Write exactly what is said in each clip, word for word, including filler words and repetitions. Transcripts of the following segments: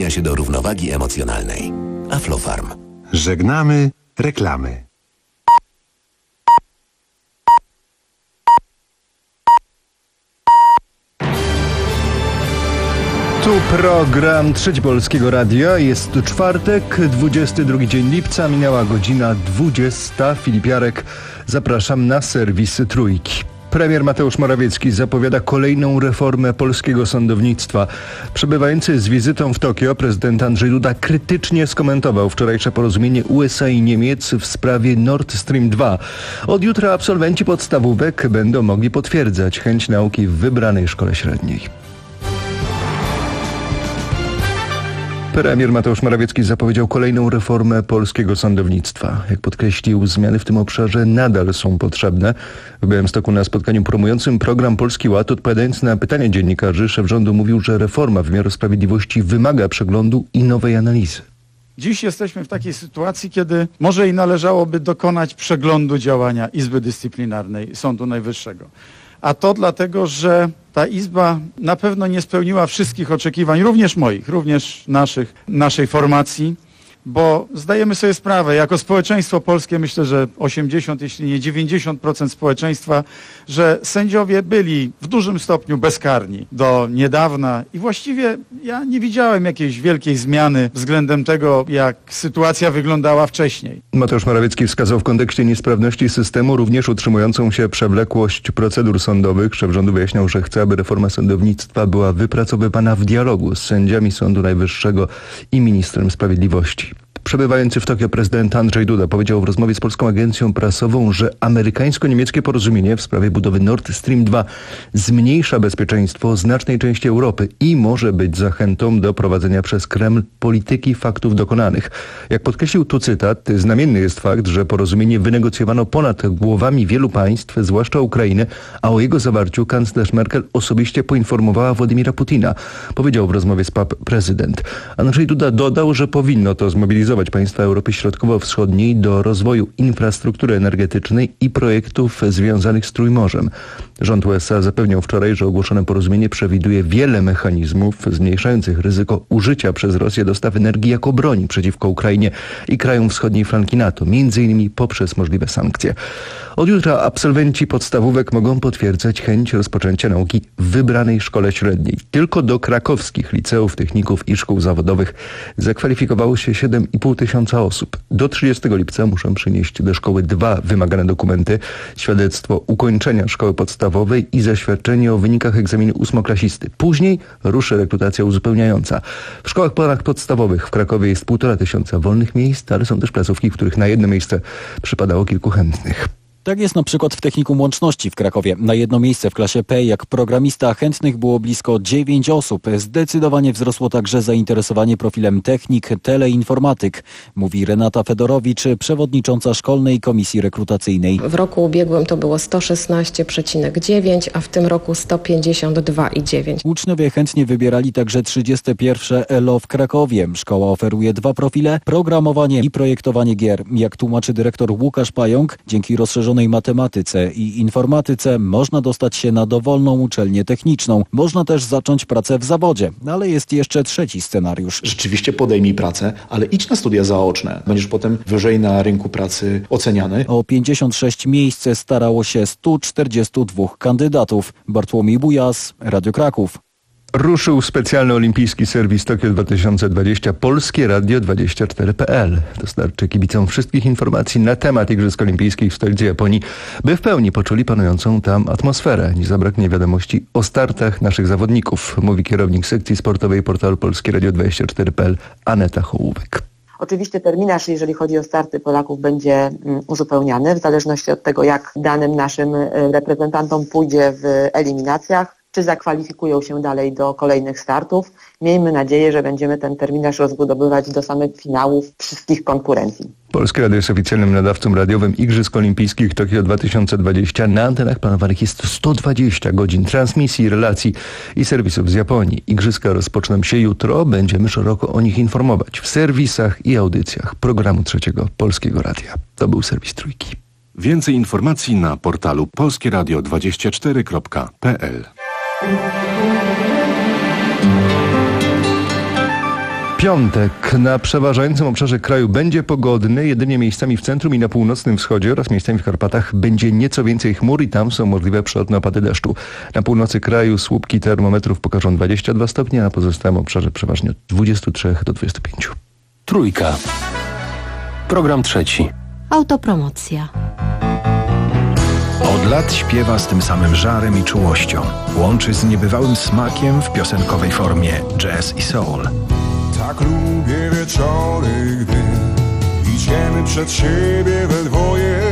przyczynia się do równowagi emocjonalnej. Aflofarm. Żegnamy reklamy. Tu program Trzeci Polskiego Radia. Jest tu czwartek, dwudziesty drugi dzień lipca, minęła godzina dwudziesta. Filip Jarek, zapraszam na serwis Trójki. Premier Mateusz Morawiecki zapowiada kolejną reformę polskiego sądownictwa. Przebywający z wizytą w Tokio prezydent Andrzej Duda krytycznie skomentował wczorajsze porozumienie U S A i Niemiec w sprawie Nord Stream dwa. Od jutra absolwenci podstawówek będą mogli potwierdzać chęć nauki w wybranej szkole średniej. Premier Mateusz Morawiecki zapowiedział kolejną reformę polskiego sądownictwa. Jak podkreślił, zmiany w tym obszarze nadal są potrzebne. W Białymstoku na spotkaniu promującym program Polski Ład, odpowiadając na pytania dziennikarzy, szef rządu mówił, że reforma wymiaru sprawiedliwości wymaga przeglądu i nowej analizy. Dziś jesteśmy w takiej sytuacji, kiedy może i należałoby dokonać przeglądu działania Izby Dyscyplinarnej Sądu Najwyższego. A to dlatego, że ta Izba na pewno nie spełniła wszystkich oczekiwań, również moich, również naszych, naszej formacji, bo zdajemy sobie sprawę, jako społeczeństwo polskie, myślę, że osiemdziesiąt, jeśli nie dziewięćdziesiąt procent społeczeństwa, że sędziowie byli w dużym stopniu bezkarni do niedawna i właściwie ja nie widziałem jakiejś wielkiej zmiany względem tego, jak sytuacja wyglądała wcześniej. Mateusz Morawiecki wskazał w kontekście niesprawności systemu również utrzymującą się przewlekłość procedur sądowych. Szef rządu wyjaśniał, że chce, aby reforma sądownictwa była wypracowywana w dialogu z sędziami Sądu Najwyższego i ministrem sprawiedliwości. Przebywający w Tokio prezydent Andrzej Duda powiedział w rozmowie z polską agencją prasową, że amerykańsko-niemieckie porozumienie w sprawie budowy Nord Stream dwa zmniejsza bezpieczeństwo znacznej części Europy i może być zachętą do prowadzenia przez Kreml polityki faktów dokonanych. Jak podkreślił, tu cytat, znamienny jest fakt, że porozumienie wynegocjowano ponad głowami wielu państw, zwłaszcza Ukrainy, a o jego zawarciu kanclerz Merkel osobiście poinformowała Władimira Putina, powiedział w rozmowie z P A P prezydent. Andrzej Duda dodał, że powinno to zmobilizować państwa Europy Środkowo-Wschodniej do rozwoju infrastruktury energetycznej i projektów związanych z Trójmorzem. Rząd U S A zapewniał wczoraj, że ogłoszone porozumienie przewiduje wiele mechanizmów zmniejszających ryzyko użycia przez Rosję dostaw energii jako broni przeciwko Ukrainie i krajom wschodniej flanki NATO, między innymi poprzez możliwe sankcje. Od jutra absolwenci podstawówek mogą potwierdzać chęć rozpoczęcia nauki w wybranej szkole średniej. Tylko do krakowskich liceów, techników i szkół zawodowych zakwalifikowało się siedem i pół tysiąca osób. Do trzydziestego lipca muszą przynieść do szkoły dwa wymagane dokumenty: świadectwo ukończenia szkoły podstawowej i zaświadczenie o wynikach egzaminu ósmoklasisty. Później ruszy rekrutacja uzupełniająca. W szkołach ponadpodstawowych w Krakowie jest półtora tysiąca wolnych miejsc, ale są też placówki, w których na jedno miejsce przypadało kilku chętnych. Tak jest na przykład w Technikum Łączności w Krakowie. Na jedno miejsce w klasie P jak programista chętnych było blisko dziewięć osób. Zdecydowanie wzrosło także zainteresowanie profilem technik, teleinformatyk, mówi Renata Fedorowicz, przewodnicząca Szkolnej Komisji Rekrutacyjnej. W roku ubiegłym to było sto szesnaście przecinek dziewięć, a w tym roku sto pięćdziesiąt dwa przecinek dziewięć. Uczniowie chętnie wybierali także trzydzieste pierwsze E L O w Krakowie. Szkoła oferuje dwa profile: programowanie i projektowanie gier. Jak tłumaczy dyrektor Łukasz Pająk, dzięki rozszerzonej matematyce i informatyce można dostać się na dowolną uczelnię techniczną. Można też zacząć pracę w zawodzie, ale jest jeszcze trzeci scenariusz. Rzeczywiście podejmij pracę, ale idź na studia zaoczne. Będziesz potem wyżej na rynku pracy oceniany. O pięćdziesiąt sześć miejsc starało się stu czterdziestu dwóch kandydatów. Bartłomiej Bujas, Radio Kraków. Ruszył specjalny olimpijski serwis Tokio dwa tysiące dwadzieścia Polskie Radio dwadzieścia cztery kropka p l. Dostarczy kibicom wszystkich informacji na temat Igrzysk Olimpijskich w stolicy Japonii, by w pełni poczuli panującą tam atmosferę. Nie zabraknie wiadomości o startach naszych zawodników, mówi kierownik sekcji sportowej portalu Polskie Radio dwadzieścia cztery kropka p l Aneta Hołówek. Oczywiście terminarz, jeżeli chodzi o starty Polaków, będzie uzupełniany w zależności od tego, jak danym naszym reprezentantom pójdzie w eliminacjach, czy zakwalifikują się dalej do kolejnych startów. Miejmy nadzieję, że będziemy ten terminarz rozbudowywać do samych finałów wszystkich konkurencji. Polskie Radio jest oficjalnym nadawcą radiowym Igrzysk Olimpijskich Tokio dwa tysiące dwadzieścia. Na antenach planowanych jest sto dwadzieścia godzin transmisji, relacji i serwisów z Japonii. Igrzyska rozpoczną się jutro. Będziemy szeroko o nich informować w serwisach i audycjach programu Trzeciego Polskiego Radia. To był serwis Trójki. Więcej informacji na portalu polskie radio dwadzieścia cztery kropka p l. Piątek na przeważającym obszarze kraju będzie pogodny, jedynie miejscami w centrum i na północnym wschodzie oraz miejscami w Karpatach będzie nieco więcej chmur i tam są możliwe przelotne opady deszczu. Na północy kraju słupki termometrów pokażą dwadzieścia dwa stopnie, a na pozostałym obszarze przeważnie od dwudziestu trzech do dwudziestu pięciu. Trójka. Program trzeci. Autopromocja. Od lat śpiewa z tym samym żarem i czułością. Łączy z niebywałym smakiem w piosenkowej formie jazz i soul. Tak lubię wieczory, gdy idziemy przed siebie we dwoje.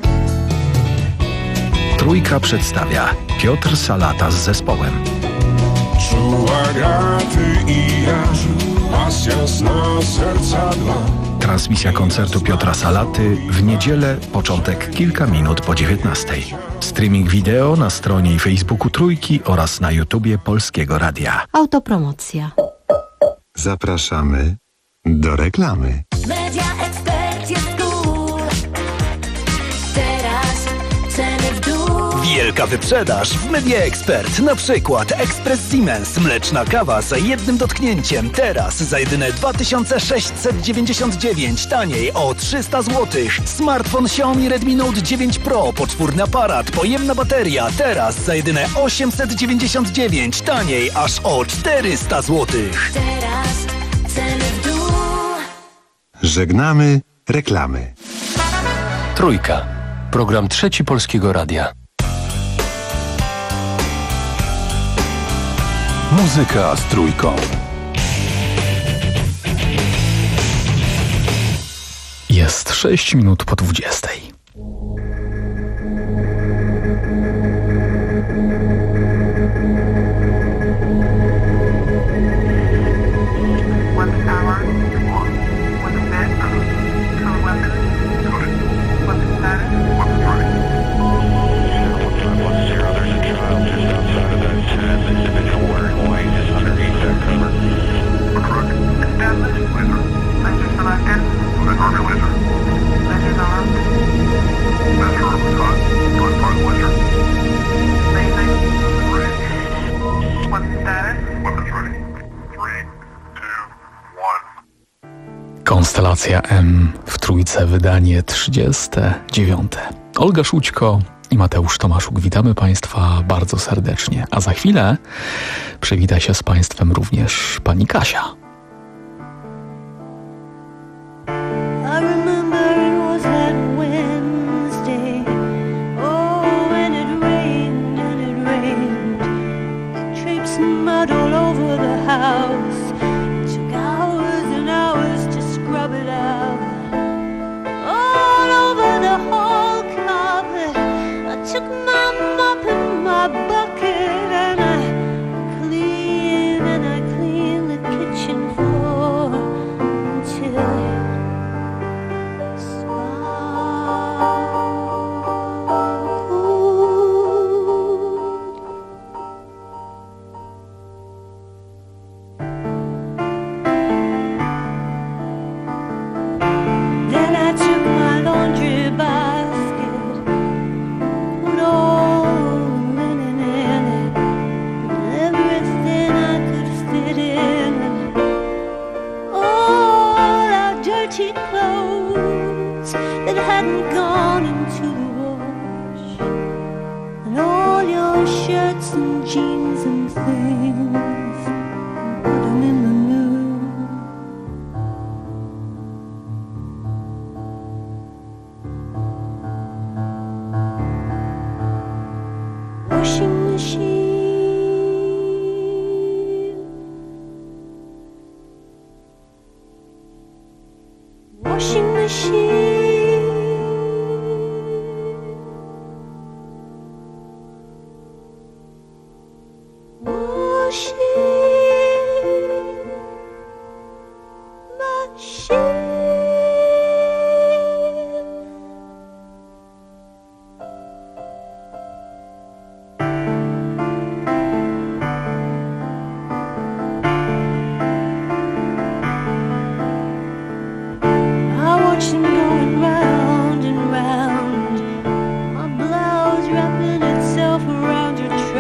Trójka przedstawia Piotr Salata z zespołem. Czuła gaty i jaż, pasja zna serca dwa. Transmisja koncertu Piotra Salaty w niedzielę, początek kilka minut po dziewiętnastej. Streaming wideo na stronie i Facebooku Trójki oraz na YouTubie Polskiego Radia. Autopromocja. Zapraszamy do reklamy. Media Expert jest cool. Teraz ceny w dół. Wielka wyprzedaż w Media Expert. Na przykład Express Siemens, mleczna kawa za jednym dotknięciem. Teraz za jedyne dwa tysiące sześćset dziewięćdziesiąt dziewięć, taniej o trzysta złotych. Smartfon Xiaomi Redmi Note dziewięć Pro, poczwórny aparat, pojemna bateria. Teraz za jedyne osiemset dziewięćdziesiąt dziewięć, taniej aż o czterysta złotych. Teraz ceny w dół. Żegnamy reklamy. Trójka. Program trzeci Polskiego Radia. Muzyka z Trójką. Jest sześć minut po dwudziestej. Konstelacja M w Trójce, wydanie trzydzieste dziewiąte. Olga Szućko i Mateusz Tomaszuk. Witamy Państwa bardzo serdecznie. A za chwilę przywita się z Państwem również pani Kasia.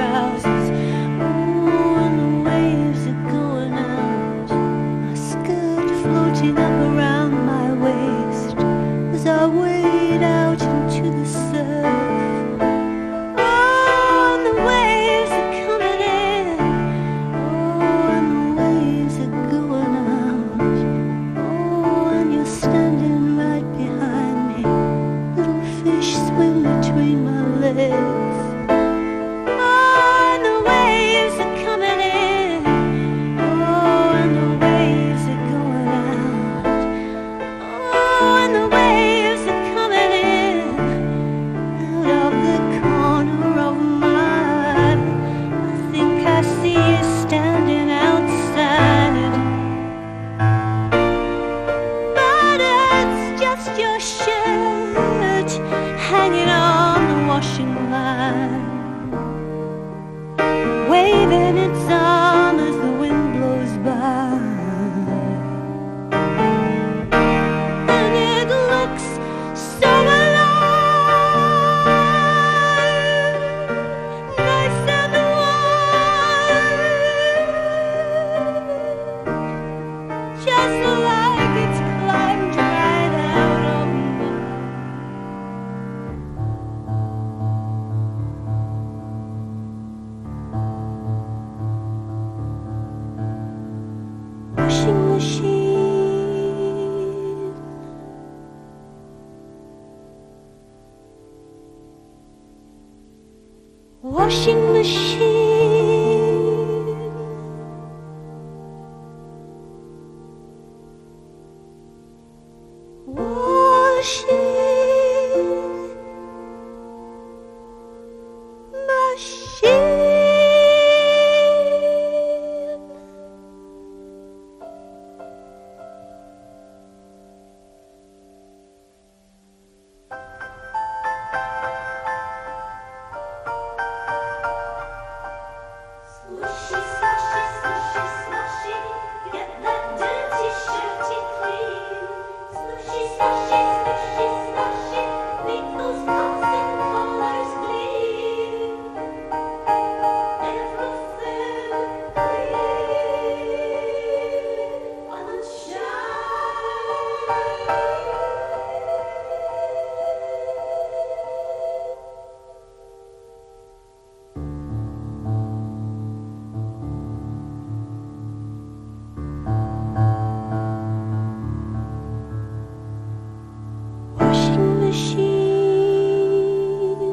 Good. floating up around my waist as I wade out into the surf. Oh, and the waves are coming in. Oh, and the waves are going out. Oh, and you're standing right behind me. Little fish swim between my legs. Oh, and the waves are coming in. Oh, and the waves are going out. Oh, and the waves are coming in. Out of the corner of my eye, I think I see you standing outside. But it's just your shirt hanging on the washing line, waving its arm as the wind blows by. And it looks so alive, nice and warm, just like it's climbed right out of me. Washing machine, washing machine, washing machine. Slushy, slushy, slushy, slushy, get that dirty shirty clean. Slushy, slushy, slushy, slushy, make those cuts and collars gleam. Everything clean and washing machine,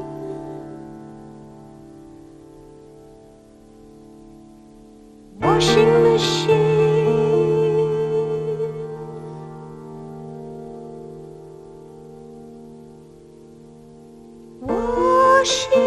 washing machine, washing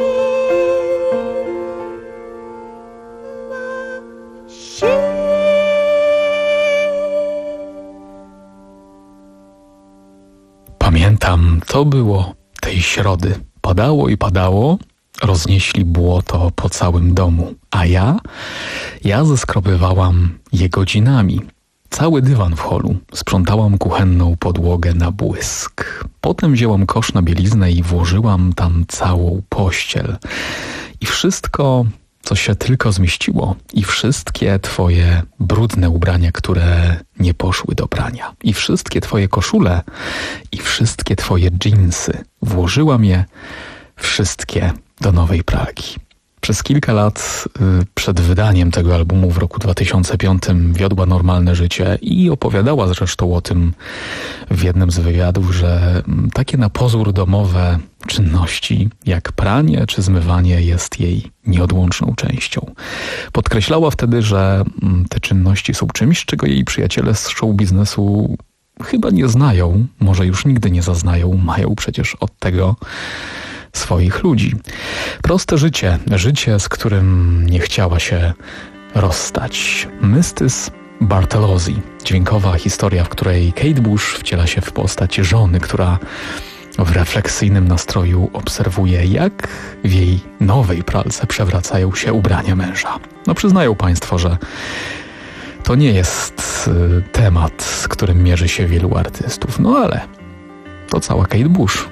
Pamiętam, to było tej środy. Padało i padało, roznieśli błoto po całym domu. A ja? Ja zeskrobywałam je godzinami. Cały dywan w holu. Sprzątałam kuchenną podłogę na błysk. Potem wzięłam kosz na bieliznę i włożyłam tam całą pościel. I wszystko, co się tylko zmieściło. I wszystkie twoje brudne ubrania, które nie poszły do prania. I wszystkie twoje koszule. I wszystkie twoje dżinsy. Włożyłam je wszystkie do nowej pralki. Przez kilka lat przed wydaniem tego albumu w roku dwa tysiące piątym wiodła normalne życie i opowiadała zresztą o tym w jednym z wywiadów, że takie na pozór domowe czynności jak pranie czy zmywanie jest jej nieodłączną częścią. Podkreślała wtedy, że te czynności są czymś, czego jej przyjaciele z show biznesu chyba nie znają, może już nigdy nie zaznają, mają przecież od tego swoich ludzi. Proste życie, życie, z którym nie chciała się rozstać. Mystys Bartolozzi, dźwiękowa historia, w której Kate Bush wciela się w postać żony, która w refleksyjnym nastroju obserwuje, jak w jej nowej pralce przewracają się ubrania męża. No przyznają państwo, że to nie jest temat, z którym mierzy się wielu artystów, no ale to cała Kate Bush.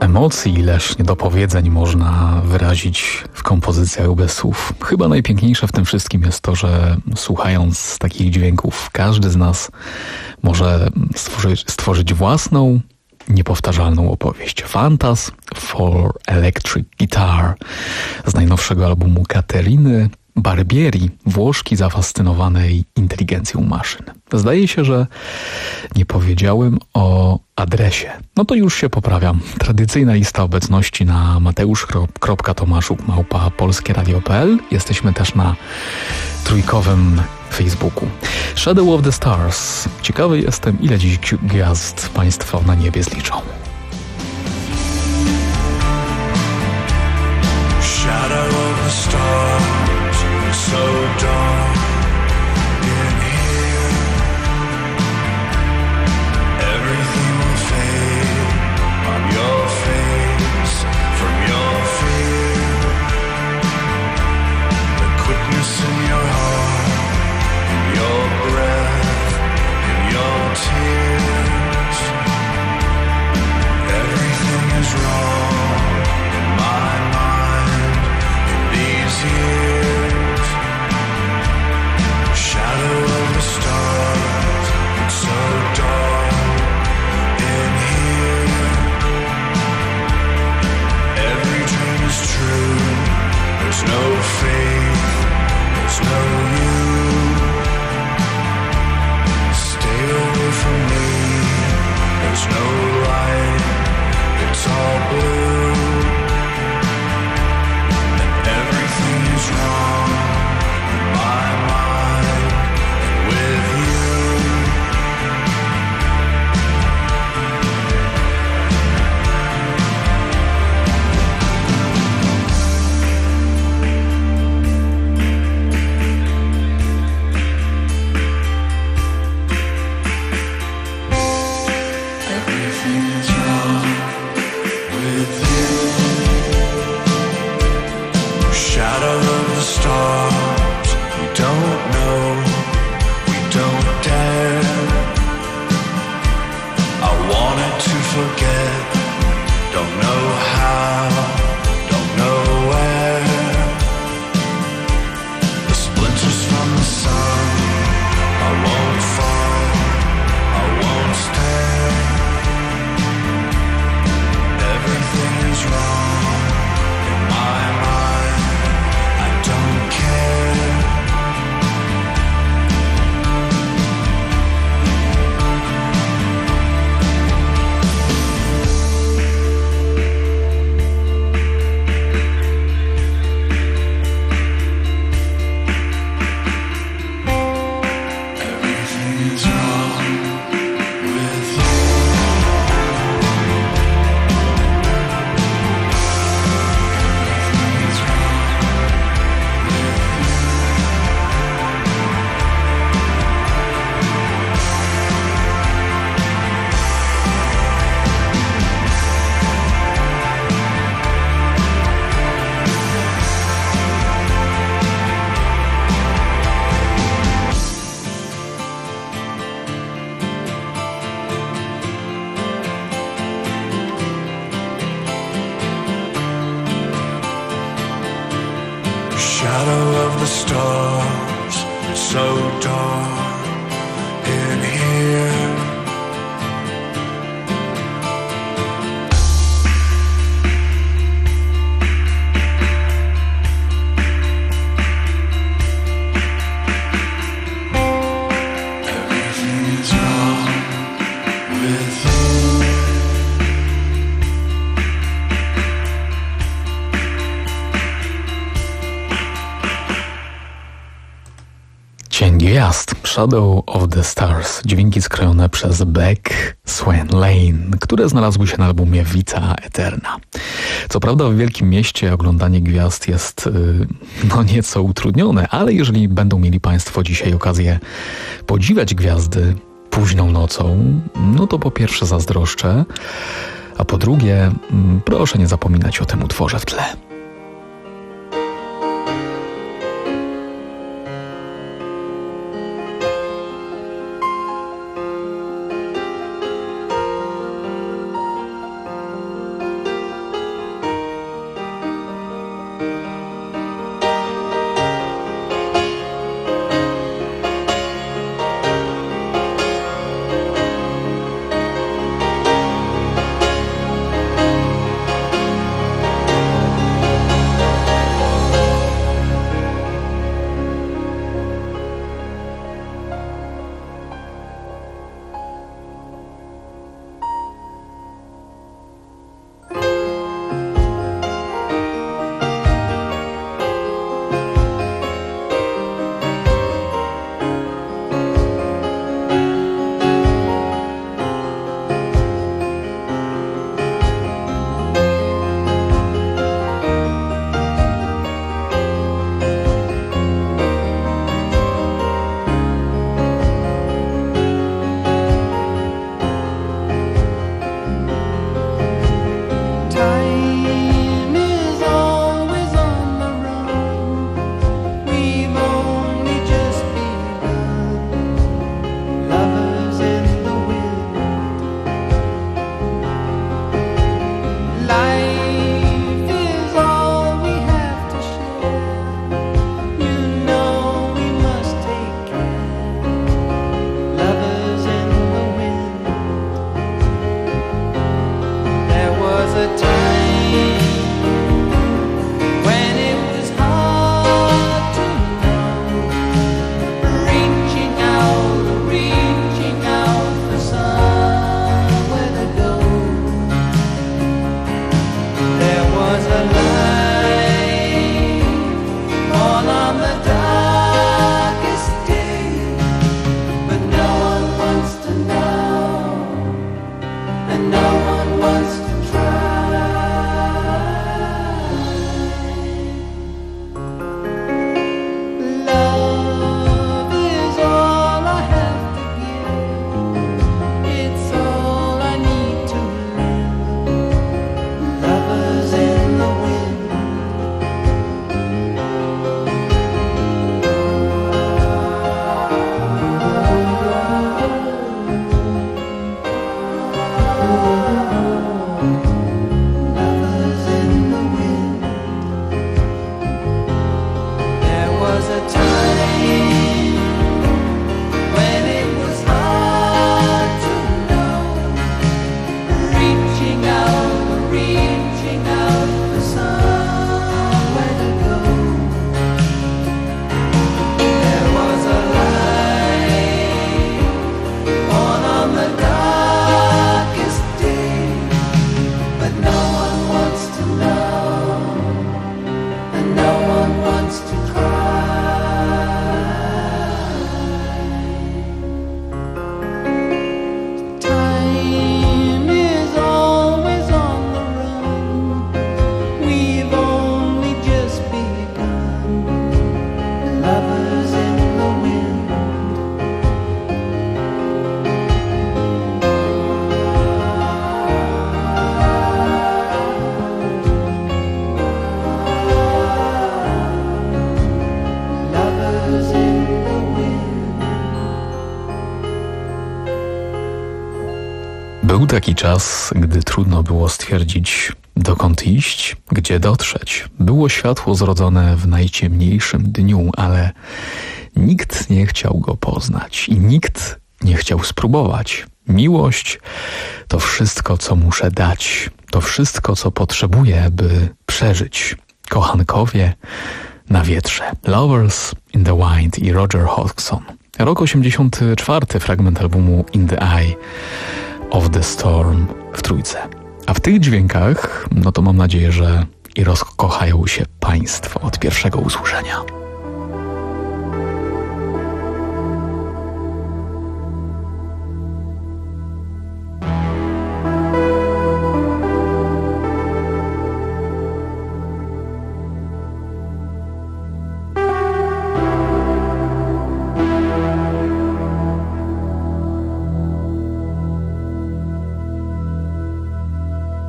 emocji, ileż niedopowiedzeń można wyrazić w kompozycjach bez słów. Chyba najpiękniejsze w tym wszystkim jest to, że słuchając takich dźwięków każdy z nas może stworzyć, stworzyć własną, niepowtarzalną opowieść. Fantas for Electric Guitar z najnowszego albumu Cateriny Barbieri, Włoszki zafascynowanej inteligencją maszyn. Zdaje się, że nie powiedziałem o adresie. No to już się poprawiam. Tradycyjna lista obecności na mateusz.tomaszuk małpa polskieradio kropka p l. Jesteśmy też na trójkowym Facebooku. Shadow of the Stars. Ciekawy jestem, ile dziś gwiazd Państwo na niebie zliczą. Shadow of the stars, so dark in here. Everything will fade on your face from your fear. The quickness in your heart, in your breath, in your tears. Everything is wrong in my mind in these years. Shadow of the stars, it's so dark in here. Every dream is true, there's no faith, there's no you. Stay away from me, there's no light, it's all blue. And everything is wrong in my mind and with you. Everything is wrong with you. Shadow of the stars, we don't know, we don't dare. I wanted to forget, don't know how, don't know where. The splinters from the sun, I won't fall, I won't stare. Everything is wrong in my mind, I don't care. Everything is wrong with you. Everything is wrong Shadow of the stars, so dark in here. Everything is wrong with you. Cień gwiazd, Shadow of the Stars, dźwięki skrojone przez Beck Swan Lane, które znalazły się na albumie Vita Eterna. Co prawda w wielkim mieście oglądanie gwiazd jest yy, no nieco utrudnione, ale jeżeli będą mieli Państwo dzisiaj okazję podziwiać gwiazdy późną nocą, no to po pierwsze zazdroszczę, a po drugie yy, proszę nie zapominać o tym utworze w tle. Był taki czas, gdy trudno było stwierdzić, dokąd iść, gdzie dotrzeć. Było światło zrodzone w najciemniejszym dniu, ale nikt nie chciał go poznać i nikt nie chciał spróbować. Miłość to wszystko, co muszę dać. To wszystko, co potrzebuję, by przeżyć. Kochankowie na wietrze. Lovers in the Wind i Roger Hodgson. Rok osiemdziesiąty czwarty, fragment albumu In the Eye of the Storm w Trójce. A w tych dźwiękach, no to mam nadzieję, że i rozkochają się Państwo od pierwszego usłyszenia.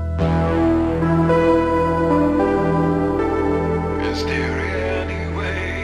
Is there any way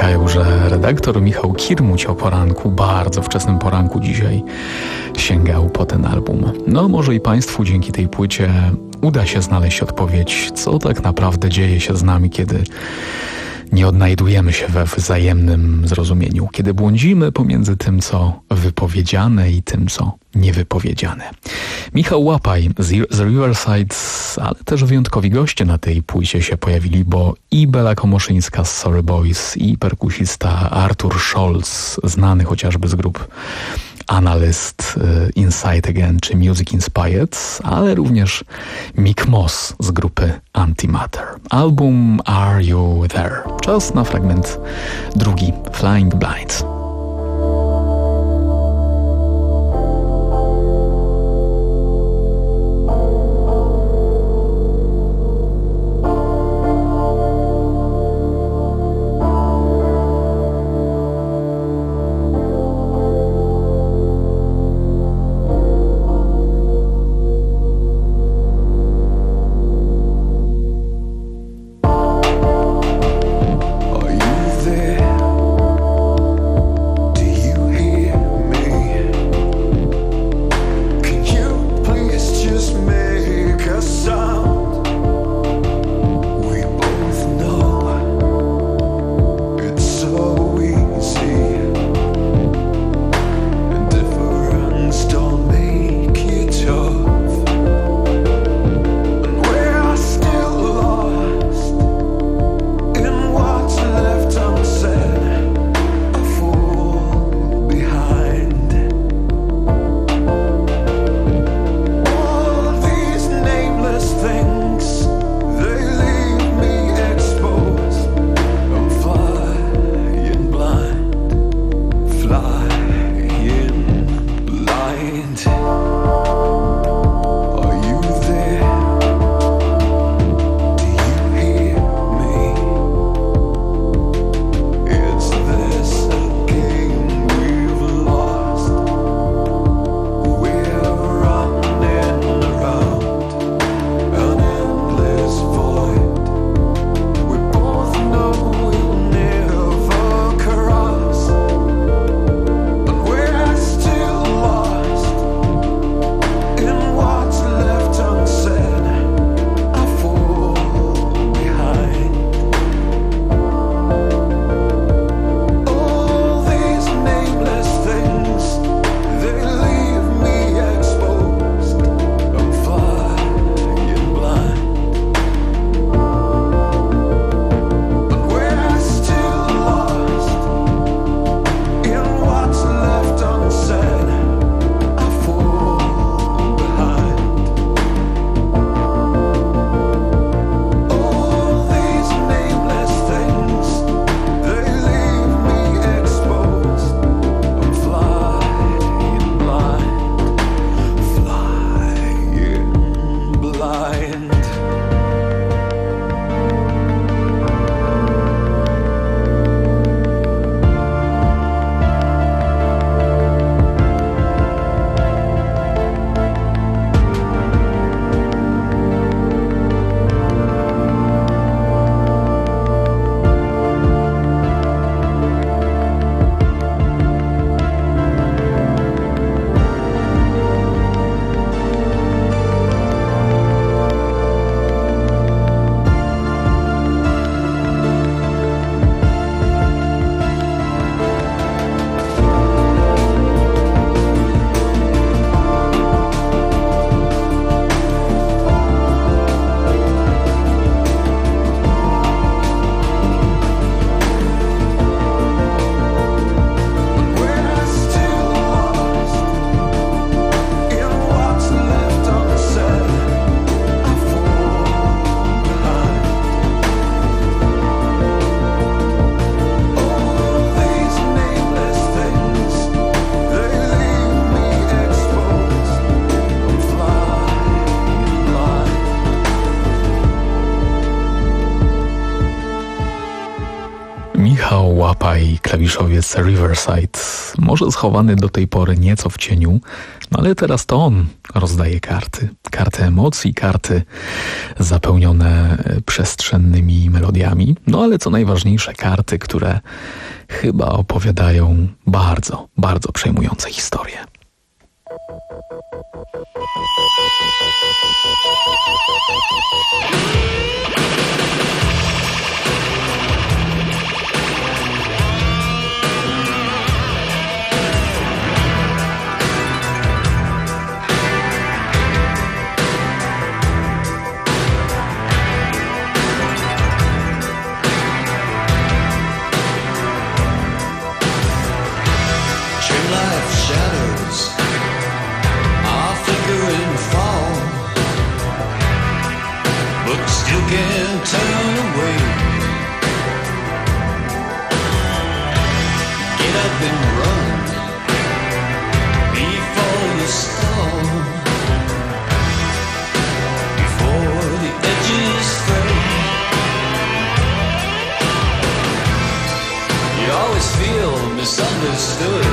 powiadają, że redaktor Michał Kirmuć o poranku, bardzo wczesnym poranku dzisiaj sięgał po ten album. No może i Państwu dzięki tej płycie uda się znaleźć odpowiedź, co tak naprawdę dzieje się z nami, kiedy nie odnajdujemy się we wzajemnym zrozumieniu, kiedy błądzimy pomiędzy tym, co wypowiedziane i tym, co niewypowiedziane. Michał Łapaj z, z Riverside, ale też wyjątkowi goście na tej płycie się pojawili, bo i Bela Komoszyńska z Sorry Boys, i perkusista Artur Scholz, znany chociażby z grup Analyst, Inside Again czy Music Inspired, ale również Mick Moss z grupy Antimatter. Album Are You There? Czas na fragment drugi, Flying Blind. Are you there? łapaj klawiszowiec Riverside, może schowany do tej pory nieco w cieniu, no ale teraz to on rozdaje karty. Karty emocji, karty zapełnione przestrzennymi melodiami, no ale co najważniejsze, karty, które chyba opowiadają bardzo, bardzo przejmujące historie. Can't turn away. Get up and run before you stall, before the edges fray. You always feel misunderstood,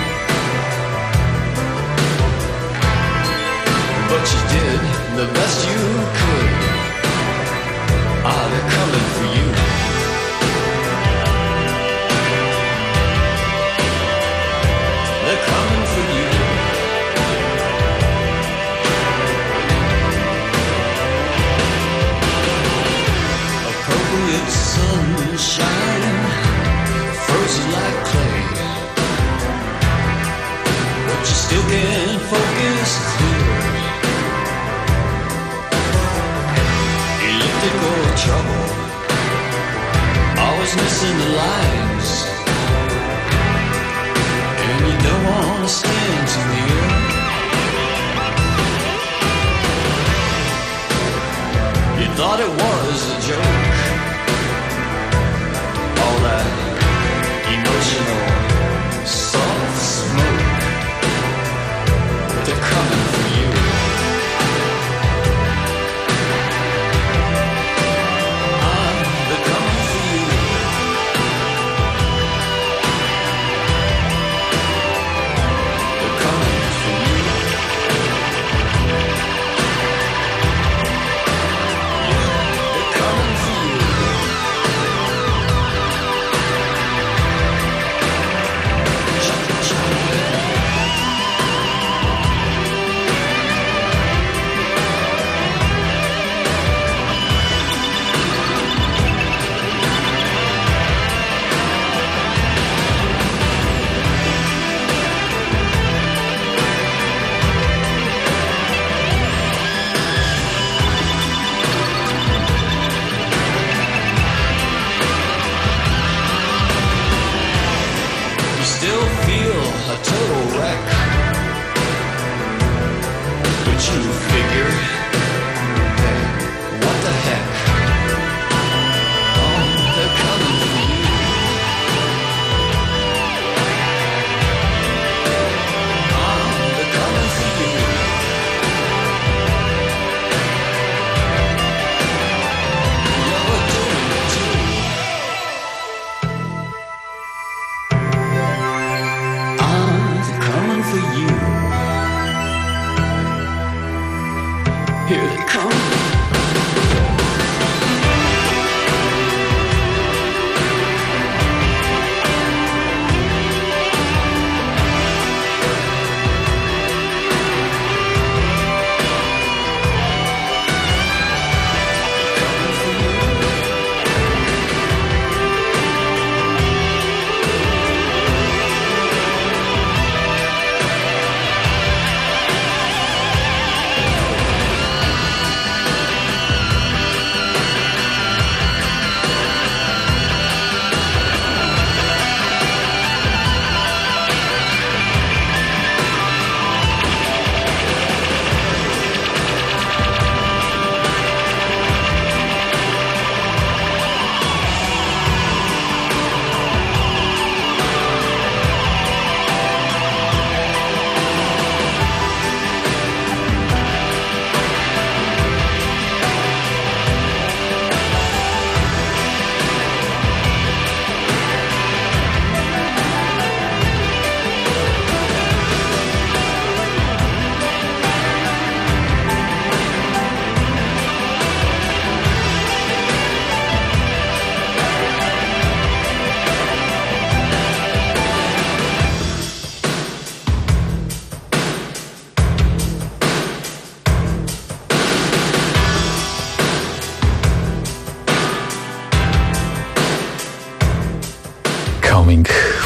but you did the best you could. Ah, they're coming for you. They're coming for you. Appropriate sunshine, frozen like clay, but you still can't focus clear. Elliptical trouble, always missing the lines, and you don't want to stand too near. You thought it was a joke, all that emotional soft smoke, but they're coming for you.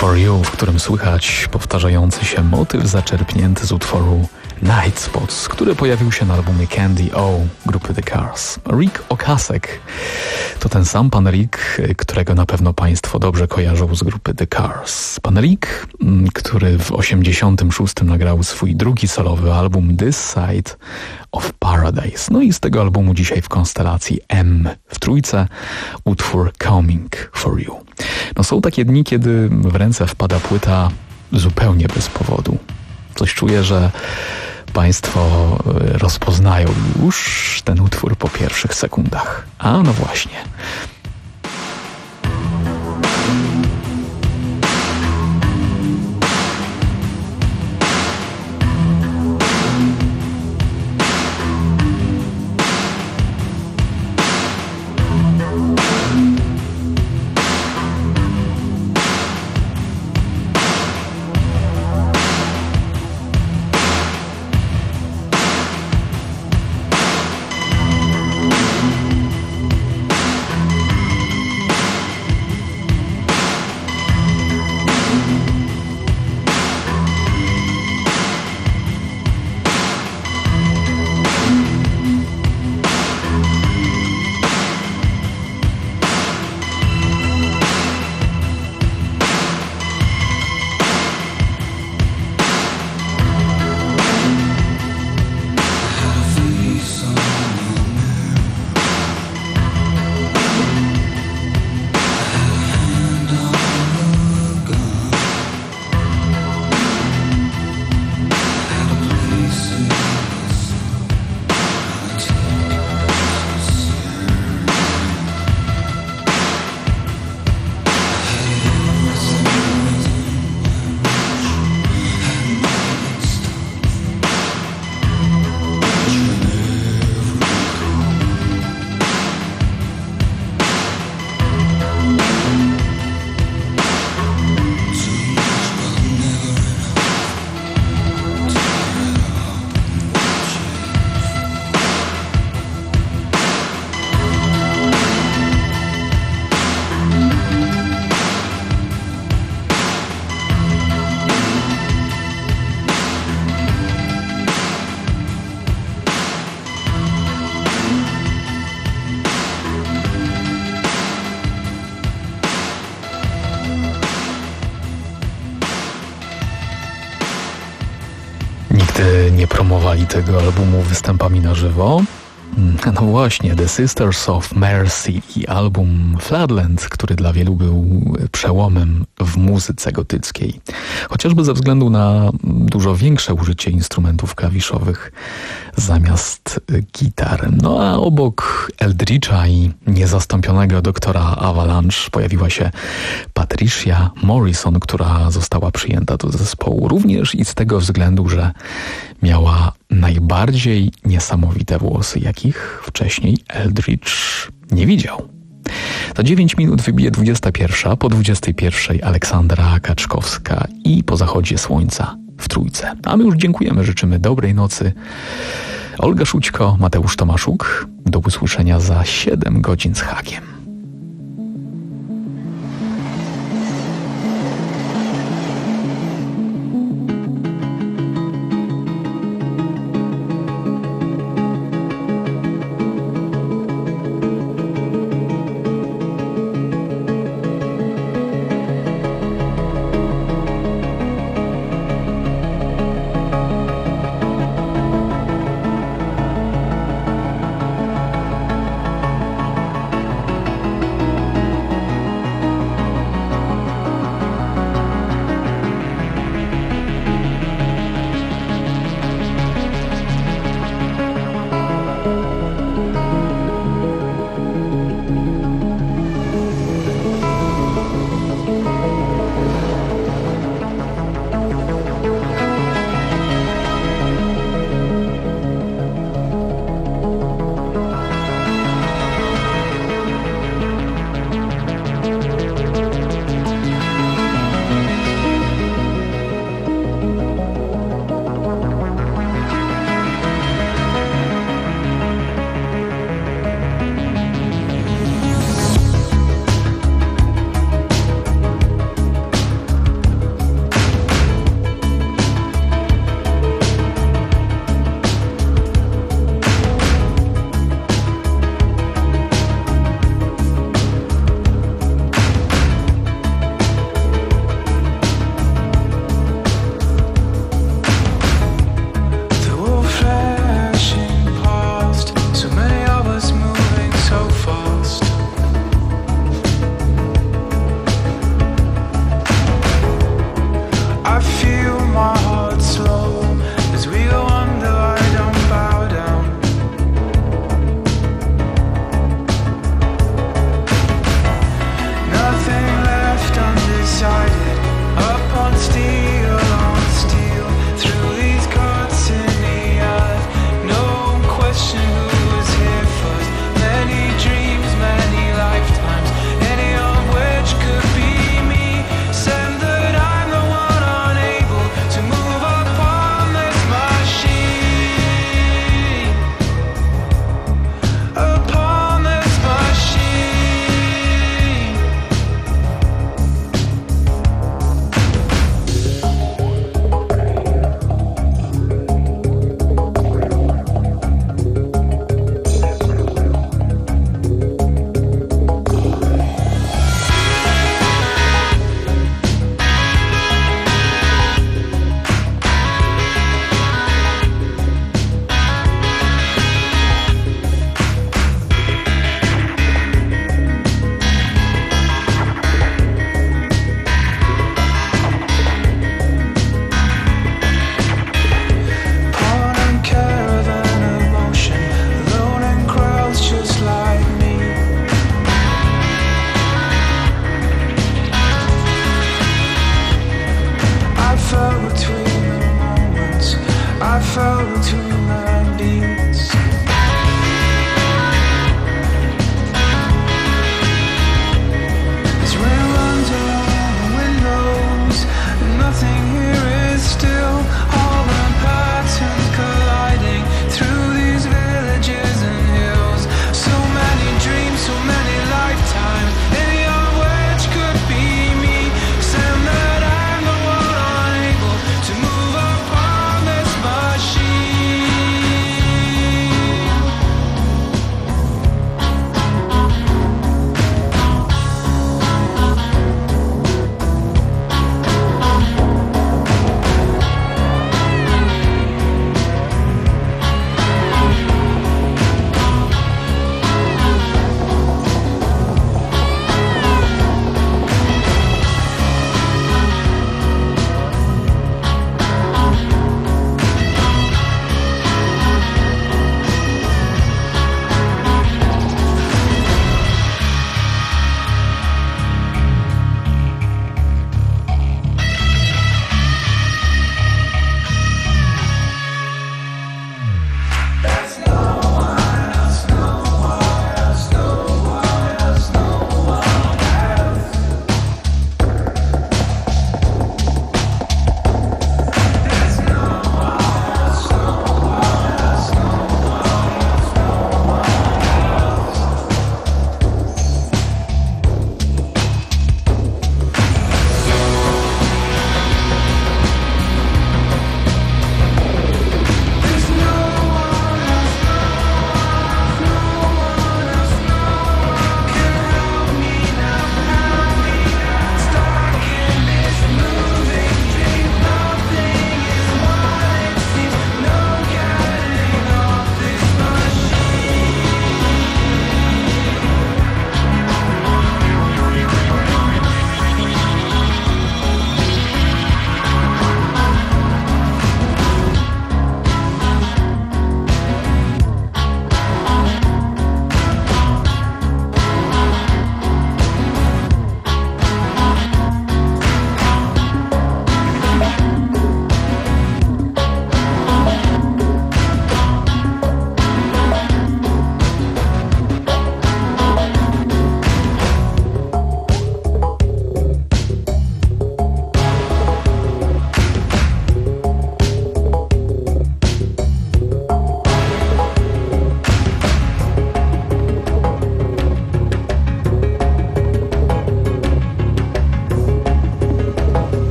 For You, w którym słychać powtarzający się motyw zaczerpnięty z utworu Night Spots, który pojawił się na albumie Candy O grupy The Cars. Rick Ocasek to ten sam pan Rick, którego na pewno Państwo dobrze kojarzą z grupy The Cars. Pan Rick, który w osiemdziesiątym szóstym nagrał swój drugi solowy album This Side of Paradise. No i z tego albumu dzisiaj w konstelacji M w trójce utwór Coming For You. No są takie dni, kiedy w ręce wpada płyta zupełnie bez powodu. Coś czuję, że Państwo rozpoznają już ten utwór po pierwszych sekundach. A no właśnie. Nie promowali tego albumu występami na żywo. No właśnie, The Sisters of Mercy i album Flatland, który dla wielu był przełomem w muzyce gotyckiej. Chociażby ze względu na dużo większe użycie instrumentów klawiszowych zamiast gitar. No a obok Eldridge'a i niezastąpionego doktora Avalanche pojawiła się Patricia Morrison, która została przyjęta do zespołu również i z tego względu, że miała najbardziej niesamowite włosy, jakich wcześniej Eldridge nie widział. Za dziewięć minut wybije dwudziesta pierwsza, po dwudziestej pierwszej Aleksandra Kaczkowska i po zachodzie słońca w trójce. A my już dziękujemy, życzymy dobrej nocy. Olga Szućko, Mateusz Tomaszuk. Do usłyszenia za siedem godzin z hakiem.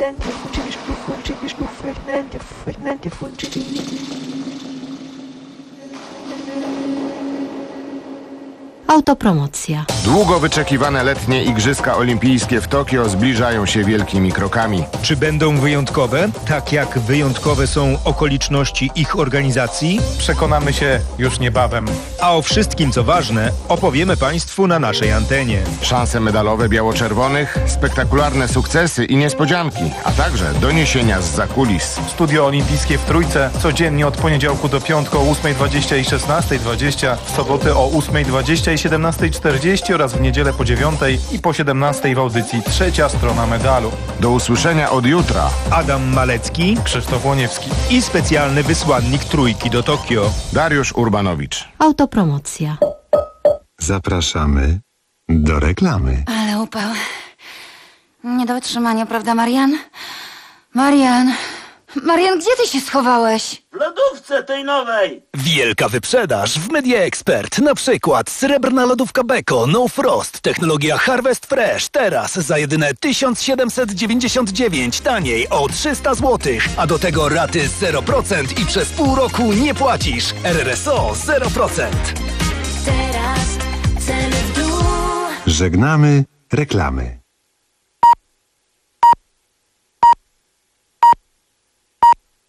Autopromocja. Długo wyczekiwane letnie Igrzyska Olimpijskie w Tokio zbliżają się wielkimi krokami. Czy będą wyjątkowe, tak jak wyjątkowe są okoliczności ich organizacji? Przekonamy się już niebawem. A o wszystkim, co ważne, opowiemy Państwu na naszej antenie. Szanse medalowe biało-czerwonych, spektakularne sukcesy i niespodzianki, a także doniesienia z zakulis. Studio Olimpijskie w Trójce codziennie od poniedziałku do piątku o ósmej dwadzieścia i szesnastej dwadzieścia, w soboty o ósmej dwadzieścia i siedemnastej czterdzieści oraz w niedzielę po dziewiątej i po siedemnastej w audycji Trzecia Strona Medalu. Do usłyszenia od jutra. Adam Malecki, Krzysztof Łoniewski i specjalny wysłannik Trójki do Tokio, Dariusz Urbanowicz. Autopromocja. Zapraszamy do reklamy. Ale upał. Nie do wytrzymania, prawda, Marian? Marian... Marian, gdzie ty się schowałeś? W lodówce tej nowej! Wielka wyprzedaż w Media Expert. Na przykład srebrna lodówka Beko No Frost. Technologia Harvest Fresh. Teraz za jedyne tysiąc siedemset dziewięćdziesiąt dziewięć. Taniej o trzysta złotych. A do tego raty zero procent i przez pół roku nie płacisz. R R S O zero procent. Teraz ceny w dół. Żegnamy reklamy.